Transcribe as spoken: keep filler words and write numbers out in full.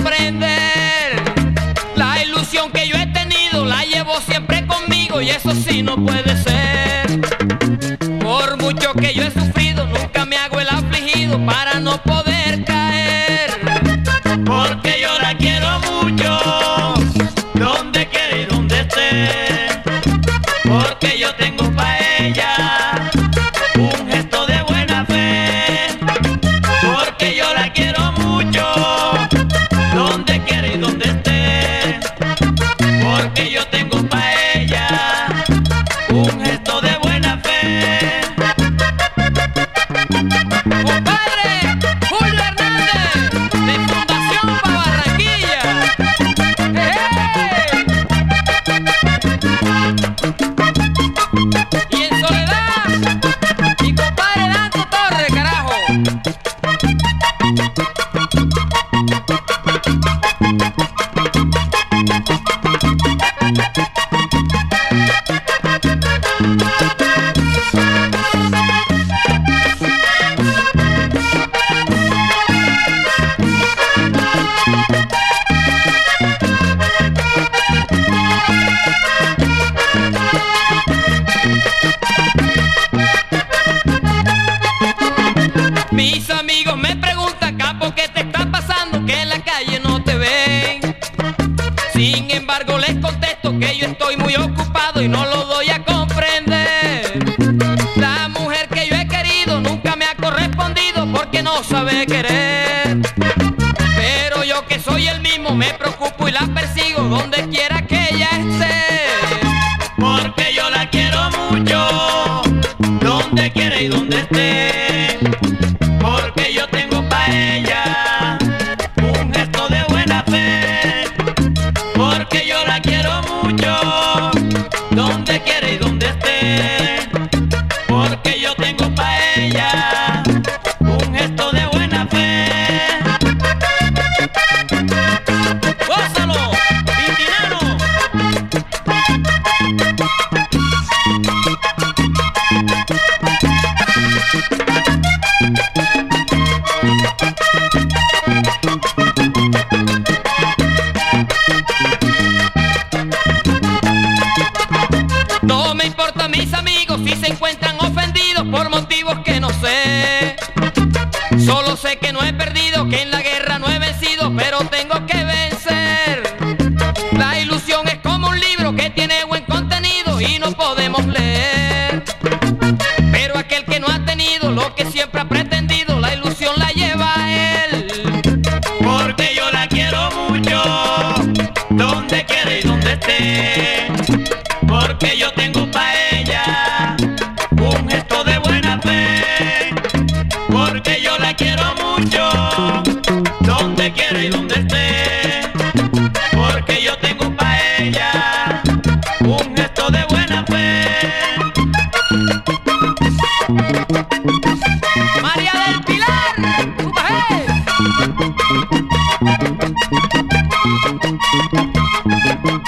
comprender. La ilusión que yo he tenido la llevo siempre conmigo y eso sí no puede ser. Por mucho que yo he sufrido, nunca me hago el afligido para no poder caer. Porque yo la quiero mucho, donde quiera y donde esté. Porque yo tengo pa' ella un gesto de buena fe. Porque yo la quiero mucho, donde quiera y donde esté. Porque yo tengo pa' ella un gesto de buena fe. Compadre Julio Hernández, de Fundación Pa' Barranquilla. ¡Hey! Y en Soledad, mi compadre Danto Torres, carajo. Mis amigos me preguntan, capo, ¿qué te está pasando? Que en la calle no te ven. Sin embargo les contesto que yo estoy muy ocupado y no lo doy a comprender. La mujer que yo he querido nunca me ha correspondido porque no sabe querer. Pero yo que soy el mismo me preocupo y la persigo donde quiera que ella esté. Porque yo la quiero mucho, donde quiera y donde esté. Porque yo tengo pa' ella un gesto de buena fe. Porque yo la quiero mucho, donde quiera y donde esté. Porque yo tengo pa' ella un gesto de buena fe. ¡Gózalo, Vintinano! No me importa mis amigos si se encuentran ofendidos por motivos que no sé. Solo sé que no he perdido, que en la guerra no he vencido, pero tengo que vencer. La ilusión es como un libro que tiene buen contenido y no podemos leer. Pero aquel que no ha tenido lo que siempre ha pretendido, la ilusión la lleva a él. Porque yo la quiero mucho, donde quiera y donde esté. Porque yo tengo pa' ella un gesto de buena fe. Porque yo la quiero mucho, donde quiera y donde esté. Porque yo tengo pa' ella un gesto de buena fe. María del Pilar, ¡Upajé!